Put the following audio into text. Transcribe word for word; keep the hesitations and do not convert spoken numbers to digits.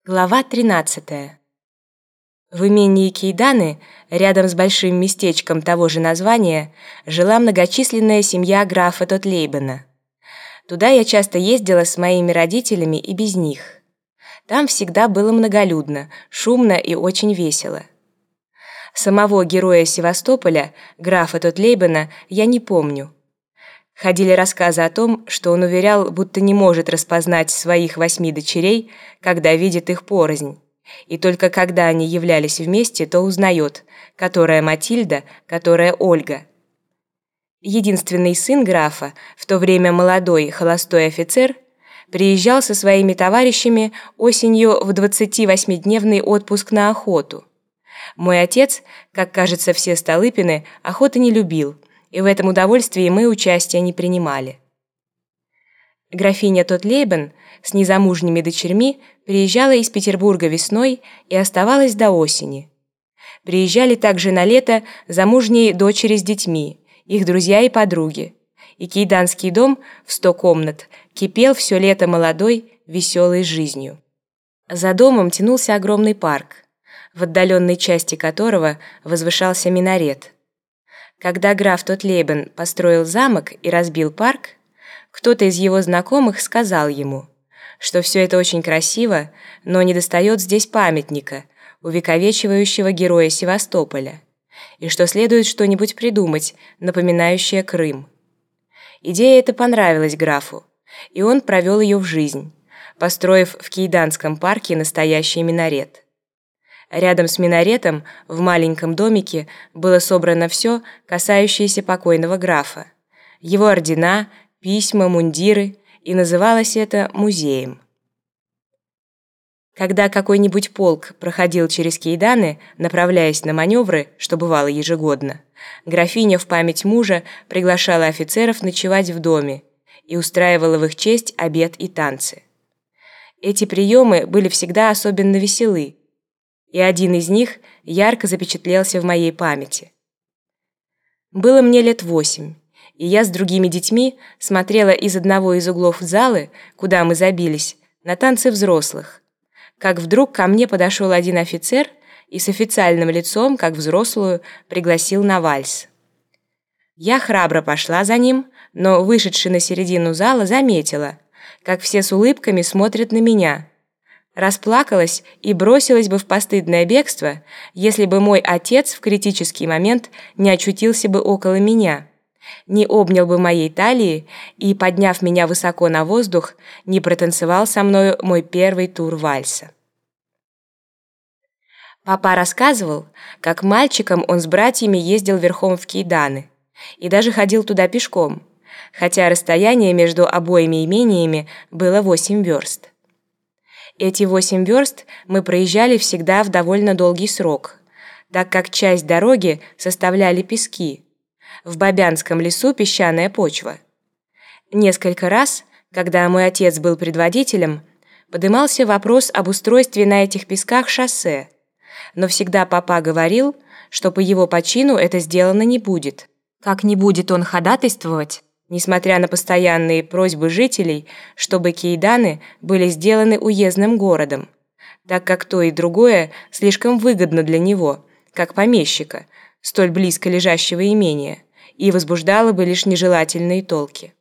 Глава тринадцатая. В имении Кейданы, рядом с большим местечком того же названия, жила многочисленная семья графа Тотлейбена. Туда я часто ездила с моими родителями и без них. Там всегда было многолюдно, шумно и очень весело. Самого героя Севастополя, графа Тотлейбена, я не помню. Ходили рассказы о том, что он уверял, будто не может распознать своих восьми дочерей, когда видит их порознь, и только когда они являлись вместе, то узнает, которая Матильда, которая Ольга. Единственный сын графа, в то время молодой холостой офицер, приезжал со своими товарищами осенью в двадцативосьмидневный отпуск на охоту. Мой отец, как кажется, все Столыпины, охоты не любил, и в этом удовольствии мы участия не принимали. Графиня Тотлейбен с незамужними дочерьми приезжала из Петербурга весной и оставалась до осени. Приезжали также на лето замужние дочери с детьми, их друзья и подруги, и Кейданский дом в сто комнат кипел все лето молодой, веселой жизнью. За домом тянулся огромный парк, в отдаленной части которого возвышался минарет. Когда граф Тотлейбен построил замок и разбил парк, кто-то из его знакомых сказал ему, что все это очень красиво, но недостает здесь памятника, увековечивающего героя Севастополя, и что следует что-нибудь придумать, напоминающее Крым. Идея эта понравилась графу, и он провел ее в жизнь, построив в Кейданском парке настоящий минарет. Рядом с минаретом в маленьком домике было собрано все, касающееся покойного графа. Его ордена, письма, мундиры, и называлось это музеем. Когда какой-нибудь полк проходил через Кейданы, направляясь на маневры, что бывало ежегодно, графиня в память мужа приглашала офицеров ночевать в доме и устраивала в их честь обед и танцы. Эти приемы были всегда особенно веселы, и один из них ярко запечатлелся в моей памяти. Было мне лет восемь, и я с другими детьми смотрела из одного из углов залы, куда мы забились, на танцы взрослых, как вдруг ко мне подошел один офицер и с официальным лицом, как взрослую, пригласил на вальс. Я храбро пошла за ним, но, вышедши на середину зала, заметила, как все с улыбками смотрят на меня. Расплакалась и бросилась бы в постыдное бегство, если бы мой отец в критический момент не очутился бы около меня, не обнял бы моей талии и, подняв меня высоко на воздух, не протанцевал со мною мой первый тур вальса. Папа рассказывал, как мальчиком он с братьями ездил верхом в Кейданы и даже ходил туда пешком, хотя расстояние между обоими имениями было восемь верст. Эти восемь верст мы проезжали всегда в довольно долгий срок, так как часть дороги составляли пески. В Бабянском лесу песчаная почва. Несколько раз, когда мой отец был предводителем, подымался вопрос об устройстве на этих песках шоссе, но всегда папа говорил, что по его почину это сделано не будет. Как не будет он ходатайствовать, несмотря на постоянные просьбы жителей, чтобы Кейданы были сделаны уездным городом, так как то и другое слишком выгодно для него, как помещика, столь близко лежащего имения, и возбуждало бы лишь нежелательные толки.